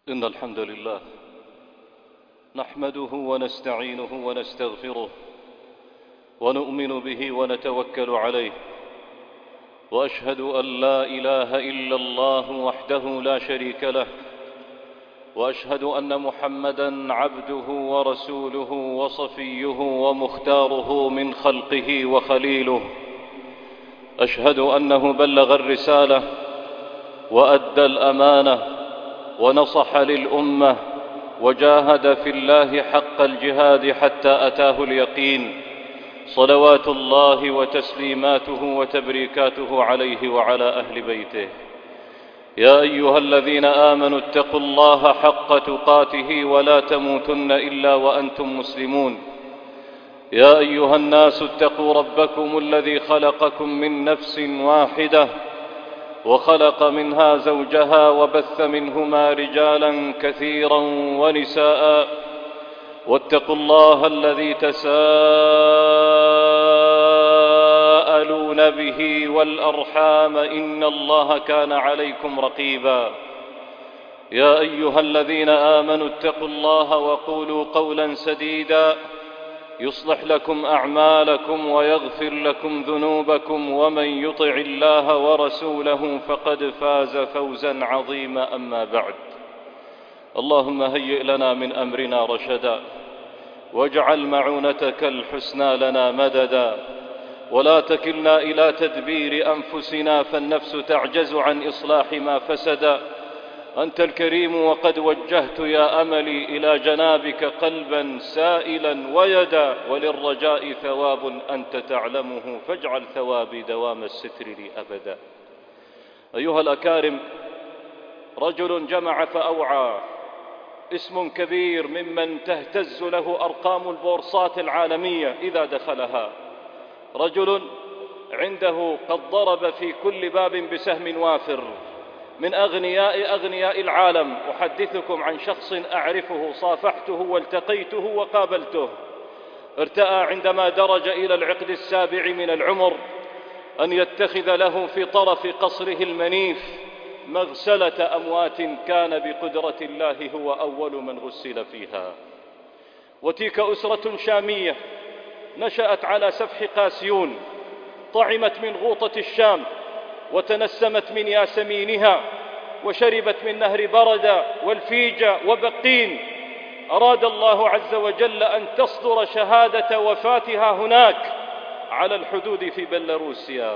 إن الحمد لله نحمده ونستعينه ونستغفره ونؤمن به ونتوكل عليه، وأشهد أن لا إله إلا الله وحده لا شريك له، وأشهد أن محمدًا عبده ورسوله وصفيه ومختاره من خلقه وخليله. أشهد أنه بلغ الرسالة وأدى الأمانة ونصح للأمة وجاهد في الله حق الجهاد حتى أتاه اليقين، صلوات الله وتسليماته وتبريكاته عليه وعلى أهل بيته. يا أيها الذين آمنوا اتقوا الله حق تقاته ولا تموتن إلا وأنتم مسلمون. يا أيها الناس اتقوا ربكم الذي خلقكم من نفس واحدة وخلق منها زوجها وبث منهما رجالا كثيرا ونساء، واتقوا الله الذي تساءلون به والأرحام إن الله كان عليكم رقيبا. يا أيها الذين آمنوا اتقوا الله وقولوا قولا سديدا يصلح لكم أعمالكم ويغفر لكم ذنوبكم، ومن يطع الله ورسوله فقد فاز فوزا عظيما. أما بعد، اللهم هيئ لنا من أمرنا رشدا، واجعل معونتك الحسنى لنا مددا، ولا تكلنا إلى تدبير أنفسنا فالنفس تعجز عن إصلاح ما فسد. أنت الكريم وقد وجهت يا أملي إلى جنابك قلبا سائلا ويدا، وللرجاء ثواب أنت تعلمه فاجعل ثوابي دوام الستر لي أبدا. أيها الأكارم، رجل جمع فأوعى، اسم كبير ممن تهتز له أرقام البورصات العالمية إذا دخلها، رجل عنده قد ضرب في كل باب بسهم وافر، من أغنياء العالم. أحدثكم عن شخص أعرفه، صافحته والتقيته وقابلته. ارتأى عندما درج إلى العقد السابع من العمر أن يتخذ له في طرف قصره المنيف مغسلة أموات كان بقدرة الله هو أول من غسل فيها. وتلك أسرة شامية نشأت على سفح قاسيون، طعمت من غوطة الشام وتنسمت من ياسمينها، وشربت من نهر بردة والفيجة وبقين. أراد الله عز وجل أن تصدر شهادة وفاتها هناك على الحدود في بيلاروسيا.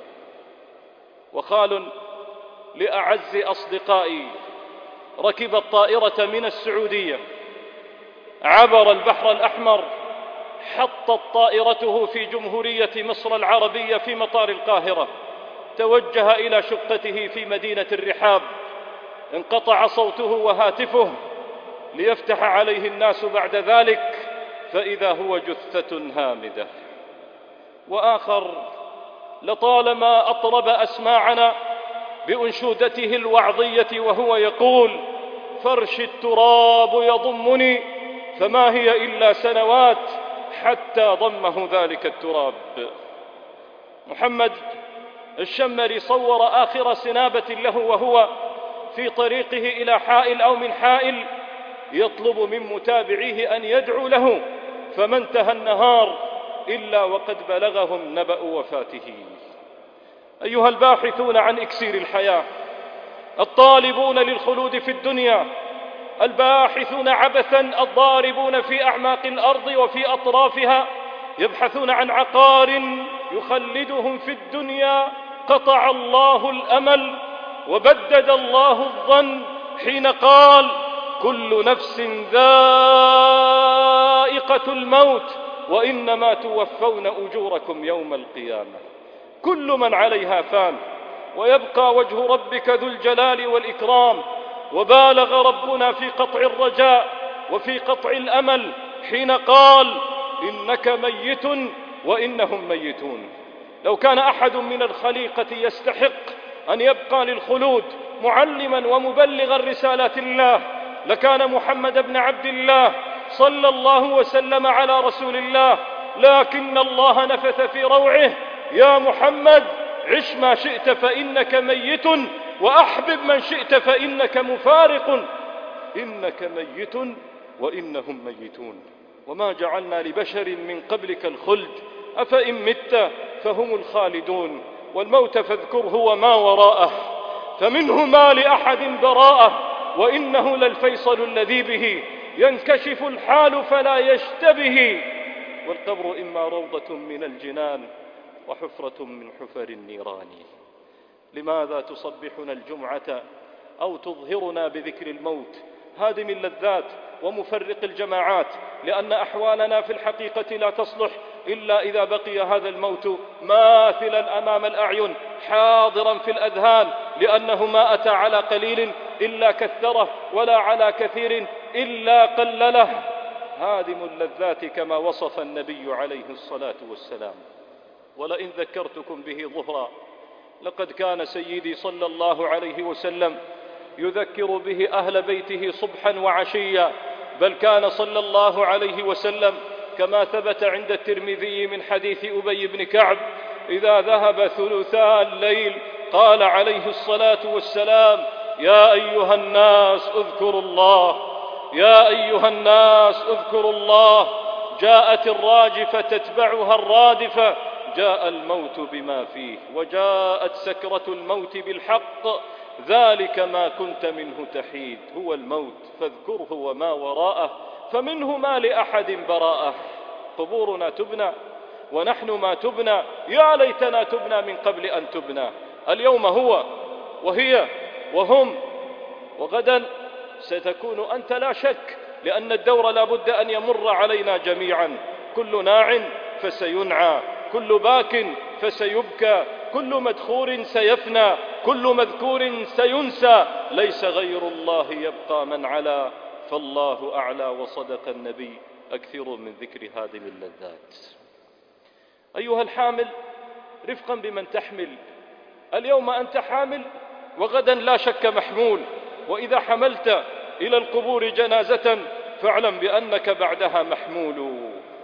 وخال لأعز أصدقائي ركب الطائرة من السعودية، عبر البحر الأحمر، حطت طائرته في جمهورية مصر العربية في مطار القاهرة، توجه إلى شقته في مدينة الرحاب. انقطع صوته وهاتفه ليفتح عليه الناس بعد ذلك، فإذا هو جثة هامدة. وآخر لطالما أطرب أسماعنا بأنشودته الوعظية وهو يقول: فرش التراب يضمني فما هي إلا سنوات حتى ضمه ذلك التراب. محمد الشمري صور آخر سنابة له وهو في طريقه إلى حائل أو من حائل يطلب من متابعيه أن يدعو له، فما انتهى النهار إلا وقد بلغهم نبأ وفاته. أيها الباحثون عن إكسير الحياة، الطالبون للخلود في الدنيا، الباحثون عبثا، الضاربون في أعماق الأرض وفي أطرافها، يبحثون عن عقار يخلدهم في الدنيا، قطع الله الأمل وبدد الله الظن حين قال: كل نفس ذائقة الموت وإنما توفون أجوركم يوم القيامة. كل من عليها فان، ويبقى وجه ربك ذو الجلال والإكرام. وبالغ ربنا في قطع الرجاء وفي قطع الأمل حين قال: إنك ميت وإنهم ميتون. لو كان أحد من الخليقة يستحق أن يبقى للخلود معلما ومبلغا رسالات الله لكان محمد بن عبد الله صلى الله وسلم على رسول الله، لكن الله نفث في روعه: يا محمد عش ما شئت فإنك ميت، وأحبب من شئت فإنك مفارق. إنك ميت وإنهم ميتون، وما جعلنا لبشر من قبلك الخلد أفإن مت فهم الخالدون، والموت فاذكره وما وراءه، فمنه ما لأحد براءة، وإنه للفيصل الذي به ينكشف الحال فلا يشتبه، والقبر إما روضة من الجنان وحفرة من حفر النيران. لماذا تصبحنا الجمعة أو تظهرنا بذكر الموت هادم اللذات ومفرق الجماعات؟ لأن أحوالنا في الحقيقة لا تصلح إلا إذا بقي هذا الموت ماثلا أمام الأعين حاضرا في الأذهان، لأنه ما أتى على قليل إلا كثره، ولا على كثير إلا قلله، هادم اللذات كما وصف النبي عليه الصلاة والسلام. ولئن ذكرتكم به ظهرا لقد كان سيدي صلى الله عليه وسلم يذكر به أهل بيته صبحا وعشيا، بل كان صلى الله عليه وسلم كما ثبت عند الترمذي من حديث أبي بن كعب إذا ذهب ثلثا الليل قال عليه الصلاة والسلام: يا أيها الناس اذكروا الله، يا أيها الناس اذكروا الله، جاءت الراجفة تتبعها الرادفة، جاء الموت بما فيه، وجاءت سكرة الموت بالحق، ذلك ما كنت منه تحيد، هو الموت فاذكره وما وراءه، فمنه ما لأحد براءة. قبورنا تبنى ونحن ما تبنى، يا ليتنا تبنى من قبل أن تبنى. اليوم هو وهي وهم، وغدا ستكون أنت لا شك، لأن الدور لا بد أن يمر علينا جميعا، كل ناع فسينعى، كل باك فسيبكى، كل مدخور سيفنى، كل مذكور سينسى، ليس غير الله يبقى من علا، فالله أعلى. وصدق النبي: أكثروا من ذكر هادم اللذات. أيها الحامل رفقا بمن تحمل، اليوم أنت حامل وغدا لا شك محمول، وإذا حملت إلى القبور جنازة فاعلم بأنك بعدها محمول.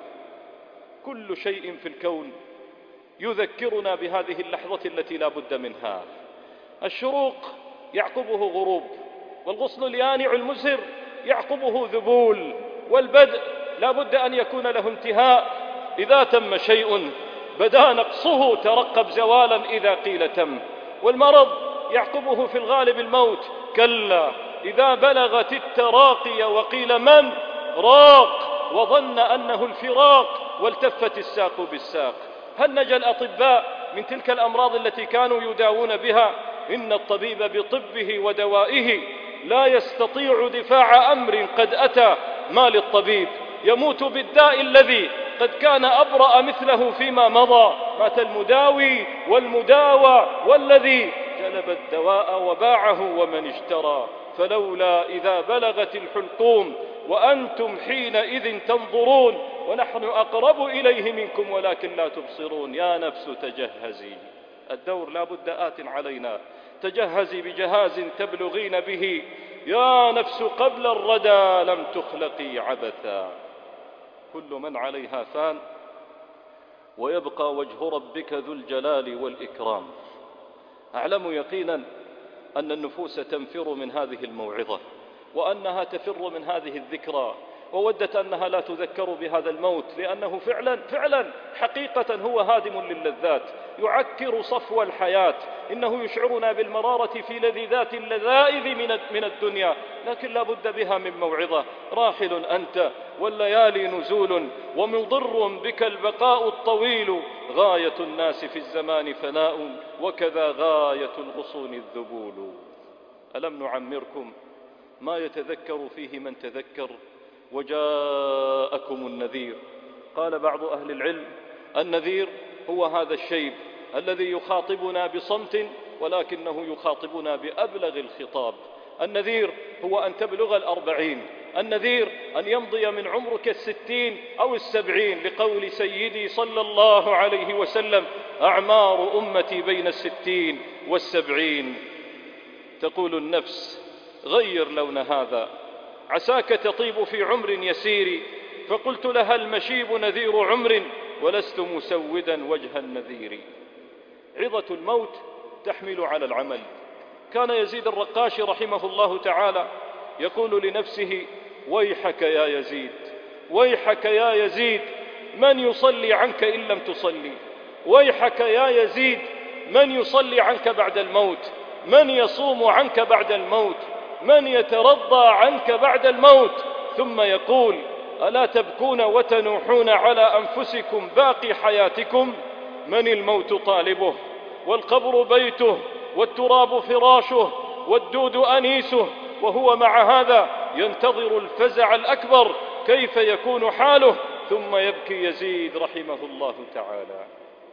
كل شيء في الكون يذكرنا بهذه اللحظة التي لا بد منها. الشروق يعقبه غروب، والغصن اليانع المزهر يعقبه ذبول، والبدء لا بد أن يكون له انتهاء، إذا تم شيء بدا نقصه ترقب زوالا إذا قيل تم، والمرض يعقبه في الغالب الموت، كلا إذا بلغت التراقي وقيل من راق، وظن أنه الفراق والتفت الساق بالساق. هل نجا الأطباء من تلك الأمراض التي كانوا يداوون بها؟ إن الطبيب بطبه ودوائه لا يستطيع دفاع أمر قد أتى، ما للطبيب يموت بالداء الذي قد كان أبرأ مثله فيما مضى، مات المداوي والمداوى والذي جلب الدواء وباعه ومن اشترى، فلولا إذا بلغت الحلقوم وأنتم حينئذ تنظرون، ونحن أقرب إليه منكم ولكن لا تبصرون. يا نفس تجهزي، الدور لا بد آت علينا، تجهزي بجهاز تبلغين به، يا نفس قبل الردى لم تخلقي عبثا. كل من عليها فان ويبقى وجه ربك ذو الجلال والإكرام. أعلم يقينا أن النفوس تنفر من هذه الموعظة، وأنها تفر من هذه الذكرى، وودت أنها لا تذكر بهذا الموت، لأنه فعلا حقيقة هو هادم للذات، يعكر صفو الحياة، إنه يشعرنا بالمرارة في لذيذات اللذائذ من الدنيا، لكن لا بد بها من موعظة. راحل أنت والليالي نزول، ومضر بك البقاء الطويل، غاية الناس في الزمان فناء، وكذا غاية الغصون الذبول. ألم نعمركم ما يتذكر فيه من تذكر وجاءكم النذير؟ قال بعض أهل العلم: النذير هو هذا الشيب الذي يخاطبنا بصمت ولكنه يخاطبنا بأبلغ الخطاب. النذير هو أن تبلغ 40، النذير أن يمضي من عمرك 60 أو 70، لقول سيدي صلى الله عليه وسلم: أعمار أمتي بين 60 و70. تقول النفس: غير لون هذا، عساك تطيب في عمر يسير، فقلت لها: المشيب نذير عمر، ولست مسودا وجه النذير. عظة الموت تحمل على العمل. كان يزيد الرقاشي رحمه الله تعالى يقول لنفسه: ويحك يا يزيد، ويحك يا يزيد، من يصلي عنك إن لم تصلي؟ ويحك يا يزيد، من يصلي عنك بعد الموت؟ من يصوم عنك بعد الموت؟ من يترضى عنك بعد الموت؟ ثم يقول: ألا تبكون وتنوحون على أنفسكم باقي حياتكم؟ من الموت طالبه، والقبر بيته، والتراب فراشه، والدود أنيسه، وهو مع هذا ينتظر الفزع الأكبر، كيف يكون حاله؟ ثم يبكي يزيد رحمه الله تعالى.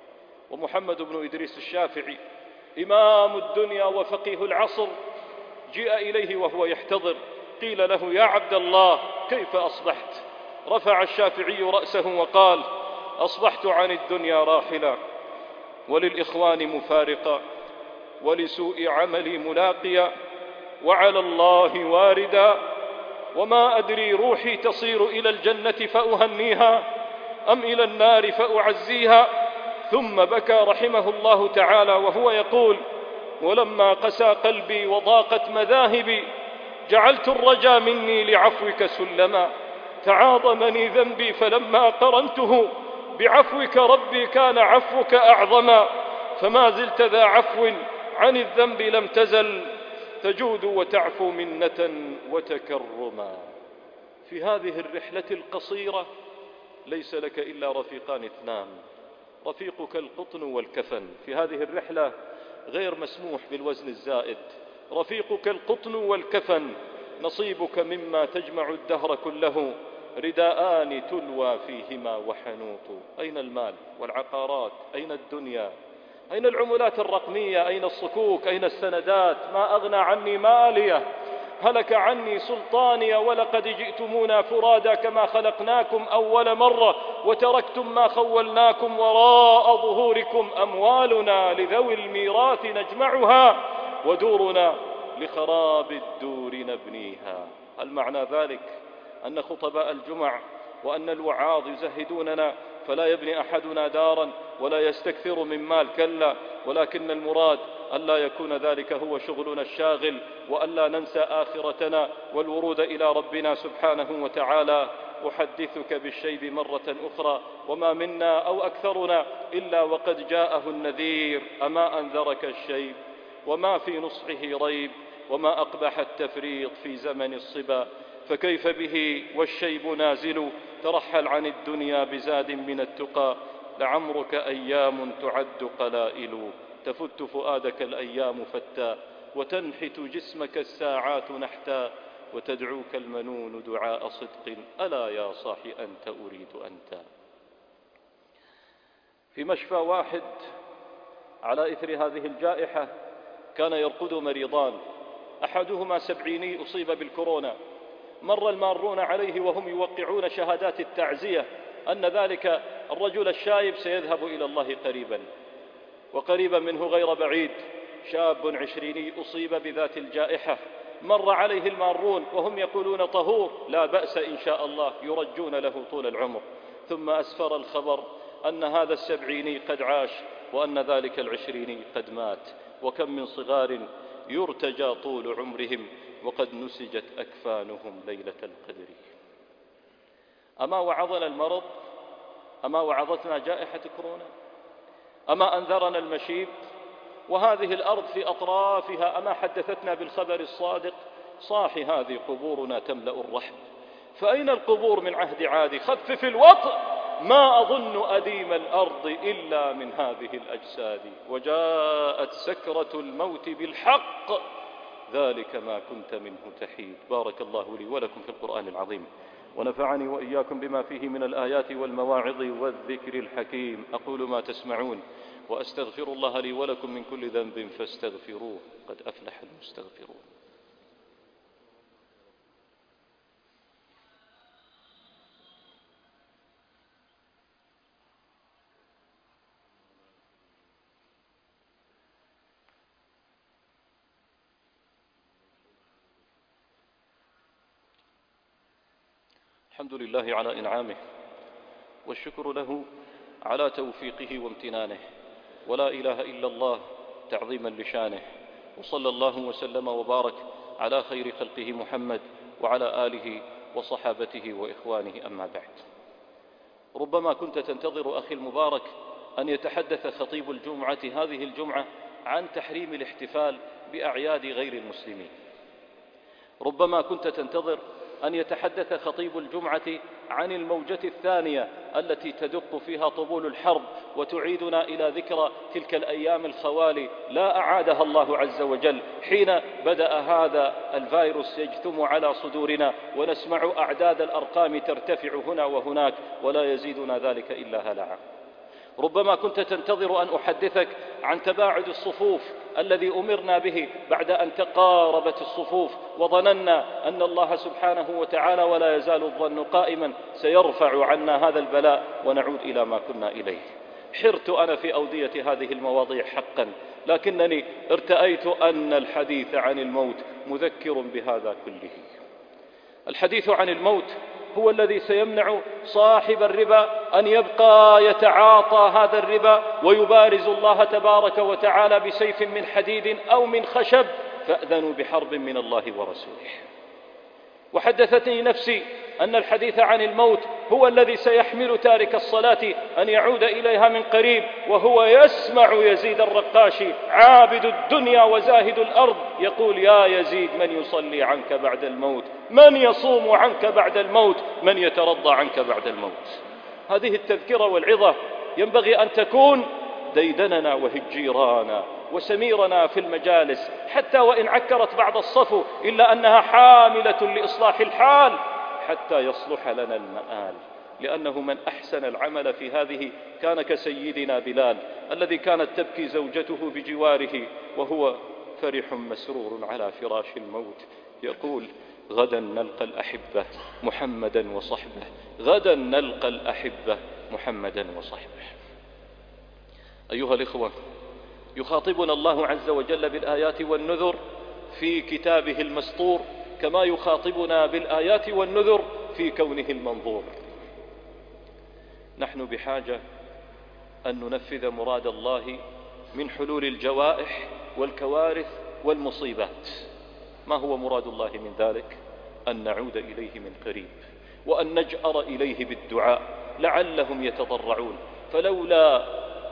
ومحمد بن إدريس الشافعي إمام الدنيا وفقيه العصر جاء إليه وهو يحتضر، قيل له: يا عبد الله، كيف أصبحت؟ رفع الشافعي رأسه وقال: أصبحت عن الدنيا راحلا، وللإخوان مفارقا، ولسوء عملي ملاقيا، وعلى الله واردا، وما أدري روحي تصير إلى الجنة فأهنيها أم إلى النار فأعزيها. ثم بكى رحمه الله تعالى وهو يقول: ولما قسى قلبي وضاقت مذاهبي، جعلت الرجا مني لعفوك سلما، تعاظمني ذنبي فلما قرنته بعفوك ربي كان عفوك أعظما، فما زلت ذا عفو عن الذنب لم تزل، تجود وتعفو منة وتكرما. في هذه الرحلة القصيرة ليس لك إلا رفيقان اثنان: رفيقك القطن والكفن. في هذه الرحلة غير مسموح بالوزن الزائد. رفيقك القطن والكفن، نصيبك مما تجمع الدهر كله، رداءان تلوى فيهما وحنوط. أين المال والعقارات؟ أين الدنيا؟ أين العملات الرقمية؟ أين الصكوك؟ أين السندات؟ ما أغنى عني ماليه، هلك عني سلطاني، ولقد جئتمونا فرادا كما خلقناكم أول مرة، وتركتم ما خولناكم وراء ظهوركم، أموالنا لذوي الميراث نجمعها، ودورنا لخراب الدور نبنيها. هل معنى ذلك أن خطباء الجمع وأن الوعاظ يزهدوننا فلا يبني أحدنا دارا ولا يستكثر من مال؟ كلا، ولكن المراد ألا يكون ذلك هو شغلنا الشاغل، وألا ننسى آخرتنا والورود إلى ربنا سبحانه وتعالى. أحدثك بالشيب مرة أخرى: وما منا أو أكثرنا إلا وقد جاءه النذير، أما أنذرك الشيب وما في نصحه ريب، وما أقبح التفريط في زمن الصبا، فكيف به والشيب نازل، ترحل عن الدنيا بزاد من التقى، لعمرك أيام تعد قلائل، تفت فؤادك الأيام فتا، وتنحت جسمك الساعات نحتا، وتدعوك المنون دعاء صدق، ألا يا صاح أنت أريد أنت. في مشفى واحد على إثر هذه الجائحة كان يرقد مريضان، أحدهما 70 أصيب بالكورونا. مر المارون عليه وهم يوقعون شهادات التعزية أن ذلك الرجل الشايب سيذهب إلى الله قريبا، وقريبا منه غير بعيد شاب 20 أصيب بذات الجائحة. مر عليه المارون وهم يقولون طهور، لا بأس إن شاء الله، يرجون له طول العمر. ثم أسفر الخبر أن هذا 70 قد عاش، وأن ذلك 20 قد مات. وكم من صغار يرتجى طول عمرهم وقد نسجت أكفانهم ليلة القدر. أما وعظنا المرض؟ أما وعظتنا جائحة كورونا؟ أما أنذرنا المشيب؟ وهذه الأرض في أطرافها أما حدثتنا بالخبر الصادق؟ صاح هذه قبورنا تملأ الرحب، فأين القبور من عهد عاد؟ خفف الوطء، ما أظن أديم الأرض إلا من هذه الأجساد، وجاءت سكرة الموت بالحق، ذلك ما كنت منه تحيد. بارك الله لي ولكم في القرآن العظيم، ونفعني وإياكم بما فيه من الآيات والمواعظ والذكر الحكيم. أقول ما تسمعون وأستغفر الله لي ولكم من كل ذنب فاستغفروه، قد أفلح المستغفرون. الحمد لله على إنعامه، والشكر له على توفيقه وامتنانه، ولا إله إلا الله تعظيما لشانه، وصلى الله وسلم وبارك على خير خلقه محمد وعلى آله وصحابته وإخوانه، أما بعد. ربما كنت تنتظر أخي المبارك أن يتحدث خطيب الجمعة هذه الجمعة عن تحريم الاحتفال بأعياد غير المسلمين. ربما كنت تنتظر أن يتحدث خطيب الجمعة عن الموجة الثانية التي تدق فيها طبول الحرب وتعيدنا إلى ذكرى تلك الأيام الخوالي لا أعادها الله عز وجل، حين بدأ هذا الفيروس يجثم على صدورنا ونسمع أعداد الأرقام ترتفع هنا وهناك ولا يزيدنا ذلك إلا هلعا. ربما كنت تنتظر أن أحدثك عن تباعد الصفوف الذي أمرنا به بعد أن تقاربت الصفوف وظننا أن الله سبحانه وتعالى، ولا يزال الظن قائما، سيرفع عنا هذا البلاء ونعود إلى ما كنا إليه. حرت أنا في أودية هذه المواضيع حقا، لكنني ارتأيت أن الحديث عن الموت مذكر بهذا كله. الحديث عن الموت هو الذي سيمنع صاحب الربا أن يبقى يتعاطى هذا الربا ويبارز الله تبارك وتعالى بسيف من حديد أو من خشب، فأذنوا بحرب من الله ورسوله. وحدثتني نفسي أن الحديث عن الموت هو الذي سيحمل تارك الصلاة أن يعود إليها من قريب وهو يسمع يزيد الرقاشي عابد الدنيا وزاهد الأرض يقول: يا يزيد، من يصلي عنك بعد الموت؟ من يصوم عنك بعد الموت؟ من يترضى عنك بعد الموت؟ هذه التذكرة والعظة ينبغي أن تكون ديدننا وهجيرانا وسميرنا في المجالس، حتى وإن عكرت بعض الصفو إلا أنها حاملة لإصلاح الحال حتى يصلح لنا المآل. لأنه من أحسن العمل في هذه كان كسيدنا بلال الذي كانت تبكي زوجته بجواره وهو فرح مسرور على فراش الموت يقول: غدا نلقى الأحبة محمدا وصحبه، غدا نلقى الأحبة محمدا وصحبه. أيها الإخوة، يخاطبنا الله عز وجل بالآيات والنذر في كتابه المسطور كما يخاطبنا بالآيات والنذر في كونه المنظور. نحن بحاجة أن ننفذ مراد الله من حلول الجوائح والكوارث والمصيبات. ما هو مراد الله من ذلك؟ أن نعود إليه من قريب وأن نجأر إليه بالدعاء لعلهم يتضرعون. فلولا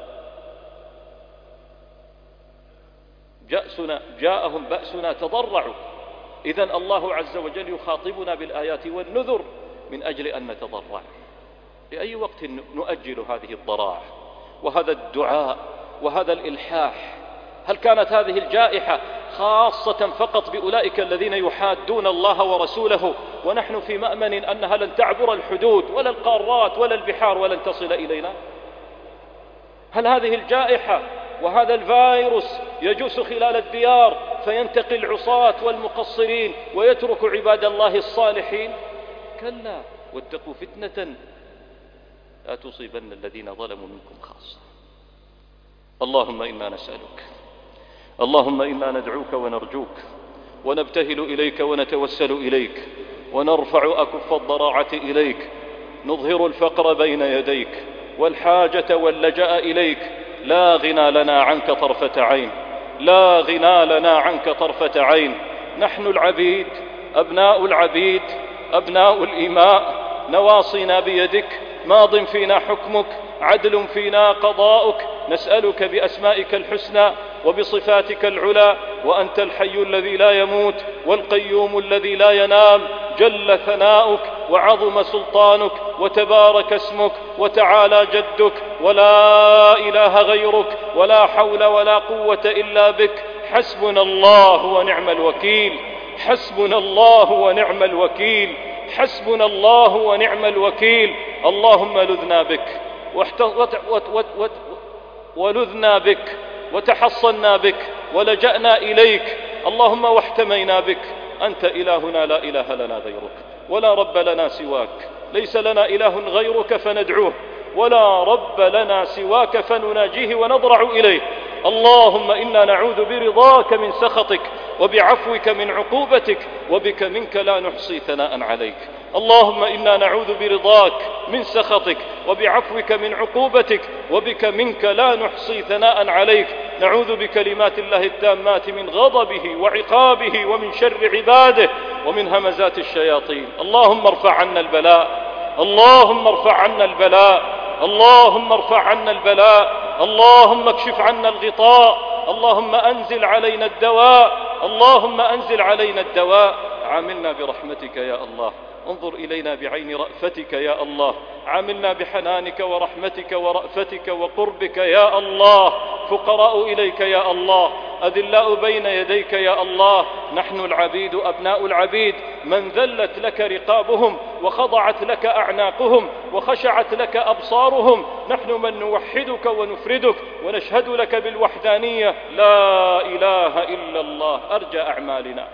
جاءهم بأسنا تضرعوا. إذن الله عز وجل يخاطبنا بالآيات والنذر من أجل أن نتضرع. لأي وقت نؤجل هذه الضراعة وهذا الدعاء وهذا الإلحاح؟ هل كانت هذه الجائحة خاصة فقط بأولئك الذين يحادون الله ورسوله ونحن في مأمن أنها لن تعبر الحدود ولا القارات ولا البحار ولن تصل إلينا؟ هل هذه الجائحة وهذا الفيروس يجوس خلال الديار فينتقي العصاة والمقصرين ويترك عباد الله الصالحين؟ كلا، واتقوا فتنة لا تصيبن الذين ظلموا منكم خاصة. اللهم إنا نسألك، اللهم إنا ندعوك ونرجوك ونبتهل إليك ونتوسل إليك ونرفع أكف الضراعة إليك، نظهر الفقر بين يديك والحاجة واللجأ إليك. لا غنى لنا عنك طرفة عين، لا غنى لنا عنك طرفة عين. نحن العبيد، أبناء العبيد، أبناء الإماء، نواصينا بيدك، ماض فينا حكمك، عدل فينا قضاؤك. نسألك بأسمائك الحسنى وبصفاتك العلى، وأنت الحي الذي لا يموت والقيوم الذي لا ينام، جل ثناؤك وعظم سلطانك وتبارك اسمك وتعالى جدك، ولا إله غيرك، ولا حول ولا قوة إلا بك. حسبنا الله ونعم الوكيل، حسبنا الله ونعم الوكيل، حسبنا الله ونعم الوكيل. اللهم لذنا بك ولذنا بك وتحصنا بك ولجأنا إليك. اللهم واحتمينا بك. أنت إلهنا لا إله لنا غيرك ولا رب لنا سواك، ليس لنا إله غيرك فندعوه ولا رب لنا سواك فنناجيه ونضرع إليه. اللهم إنا نعوذ برضاك من سخطك وبعفوك من عقوبتك، وبك منك لا نحصي ثناء عليك. اللهم إنا نعوذ برضاك من سخطك وبعفوك من عقوبتك، وبك منك لا نحصي ثناء عليك. نعوذ بكلمات الله التامات من غضبه وعقابه ومن شر عباده ومن همزات الشياطين. اللهم ارفع عنا البلاء، اللهم ارفع عنا البلاء، اللهم ارفع عنا البلاء، اللهم اكشف عنا الغطاء، اللهم أنزل علينا الدواء، اللهم أنزل علينا الدواء. عاملنا برحمتك يا الله، انظر إلينا بعين رأفتك يا الله، عاملنا بحنانك ورحمتك ورأفتك وقربك يا الله. فقراء إليك يا الله، أذلاء بين يديك يا الله، نحن العبيد أبناء العبيد، من ذلت لك رقابهم وخضعت لك أعناقهم وخشعت لك أبصارهم، نحن من نوحدك ونفردك ونشهد لك بالوحدانية. لا إله إلا الله أرجى أعمالنا،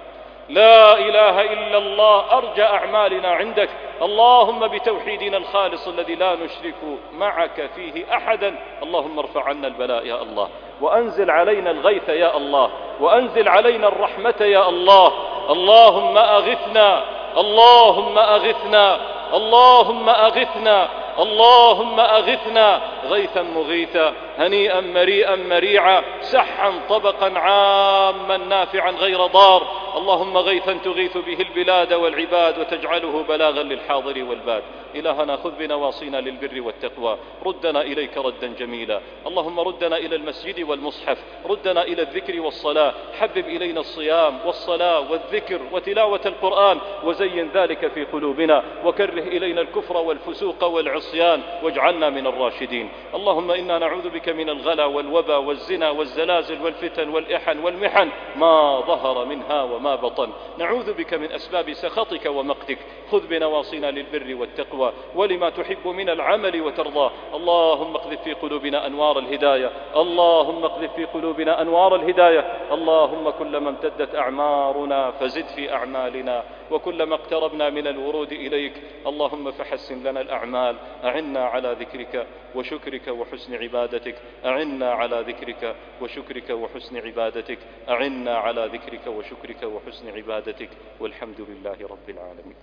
لا إله إلا الله أرجى أعمالنا عندك. اللهم بتوحيدنا الخالص الذي لا نشرك معك فيه أحدا، اللهم ارفع عنا البلاء يا الله، وأنزل علينا الغيث يا الله، وأنزل علينا الرحمة يا الله. اللهم أغثنا، اللهم أغثنا، اللهم أغثنا، اللهم أغثنا غيثا مغيثا، هنيئا مريئا مريعا، سحا طبقا عاما نافعا غير ضار. اللهم غيثا تغيث به البلاد والعباد وتجعله بلاغا للحاضر والباد. إلهنا خذ بنواصينا للبر والتقوى، ردنا إليك ردا جميلا. اللهم ردنا إلى المسجد والمصحف، ردنا إلى الذكر والصلاة، حبب إلينا الصيام والصلاة والذكر وتلاوة القرآن، وزين ذلك في قلوبنا، وكره إلينا الكفر والفسوق والعصيان، واجعلنا من الراشدين. اللهم إنا نعوذ بك من الغلا والوبا والزنا والزلازل والفتن والإحن والمحن ما ظهر منها وما بطن، نعوذ بك من أسباب سخطك ومقتك. خذ بنواصينا للبر والتقوى ولما تحب من العمل وترضاه. اللهم اقذف في قلوبنا أنوار الهداية، اللهم اقذف في قلوبنا أنوار الهداية. اللهم كلما امتدت أعمارنا فزد في أعمالنا، وكلما اقتربنا من الورود إليك اللهم فحسن لنا الأعمال. أعنا على ذكرك وشكرك وحسن عبادتك، أعنا على ذكرك وشكرك وحسن عبادتك، أعنا على ذكرك وشكرك وحسن عبادتك، والحمد لله رب العالمين.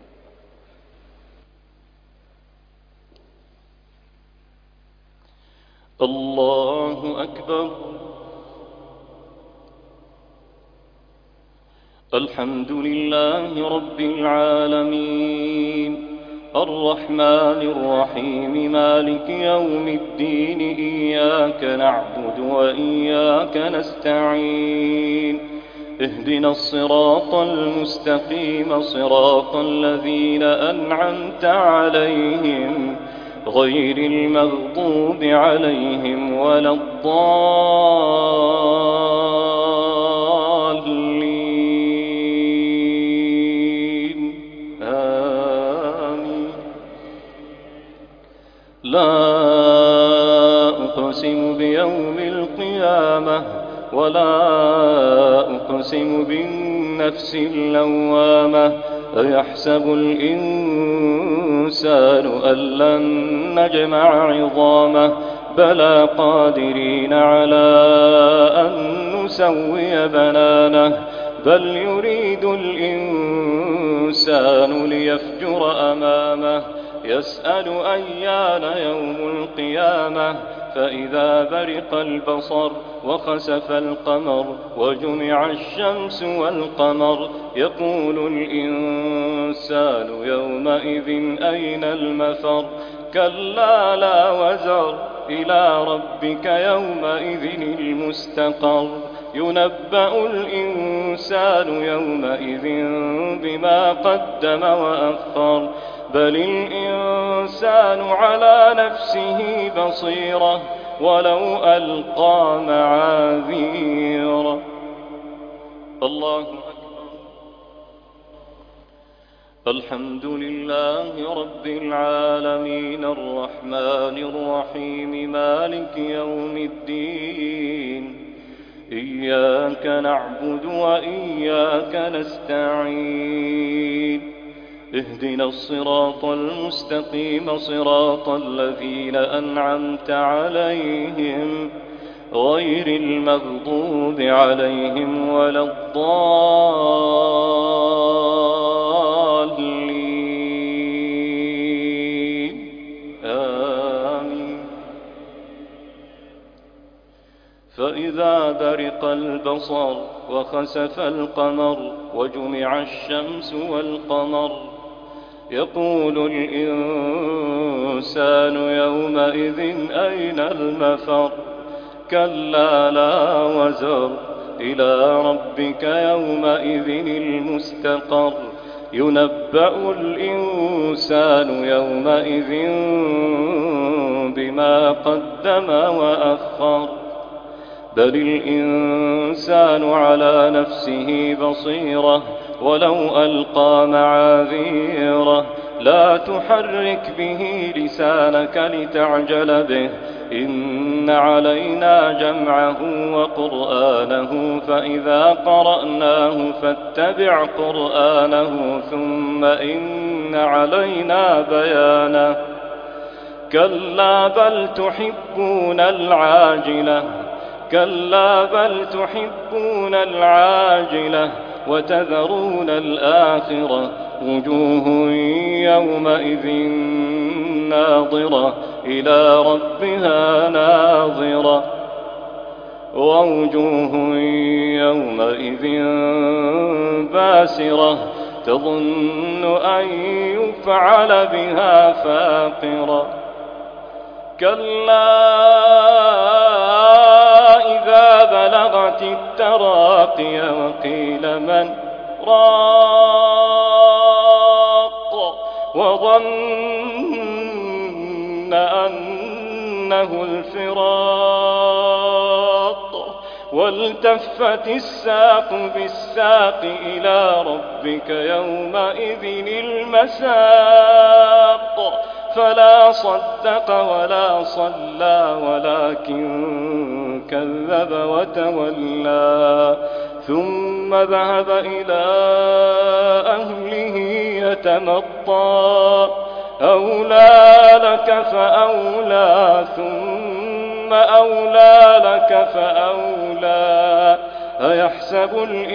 الله أكبر. الحمد لله رب العالمين، الرحمن الرحيم، مالك يوم الدين، إياك نعبد وإياك نستعين، اهدنا الصراط المستقيم، صراط الذين أنعمت عليهم غير المغضوب عليهم ولا الضالين، آمين. لا أقسم بيوم القيامة ولا أقسم بالنفس اللوامة، أيحسب الإنسان أن لن نجمع عظامه، بلى قادرين على أن نسوي بنانه، بل يريد الإنسان ليفجر أمامه، يسأل أيان يوم القيامة، فإذا برق البصر وخسف القمر وجمع الشمس والقمر، يقول الإنسان يومئذ أين المفر، كلا لا وزر، إلى ربك يومئذ المستقر، ينبأ الإنسان يومئذ بما قدم وأخر، بل الإنسان على نفسه بصيرة ولو ألقى معاذيره. الله أكبر. الحمد لله رب العالمين، الرحمن الرحيم، مالك يوم الدين، إياك نعبد وإياك نستعين، اهدنا الصراط المستقيم، صراط الذين أنعمت عليهم غير المغضوب عليهم ولا الضالين، آمين. فإذا إذا برق البصر وخسف القمر وجمع الشمس والقمر يقول الإنسان يومئذ أين المفر كلا لا وزر إلى ربك يومئذ المستقر ينبأ الإنسان يومئذ بما قدم وأخر بل الإنسان على نفسه بصيرة ولو ألقى معاذيره لا تحرك به لسانك لتعجل به إن علينا جمعه وقرآنه فإذا قرأناه فاتبع قرآنه ثم إن علينا بيانه كلا بل تحبون العاجلة كلا بل تحبون العاجلة وتذرون الآخرة وجوه يومئذ ناظرة إلى ربها ناظرة ووجوه يومئذ باسرة تظن أن يفعل بها فاقرة كلا إذا بلغت التراقي وقيل من راق وظن أنه الفراق والتفت الساق بالساق إلى ربك يومئذ المساق فلا صدق ولا صلى ولكن كذب وتولى ثم ذهب إلى أهله يتمطى أولى لك فأولى ثم أولى لك فأولى أيحسب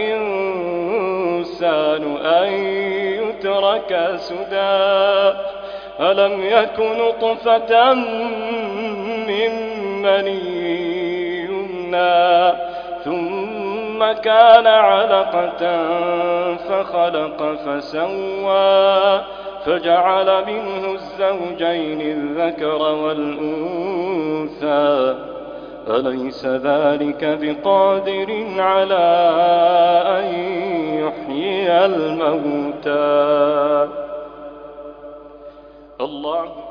الإنسان أن يترك سدى ألم يك نطفة من مني يمنى ثم كان علقة فخلق فسوى فجعل منه الزوجين الذكر والأنثى أليس ذلك بقادر على أن يحيي الموتى الله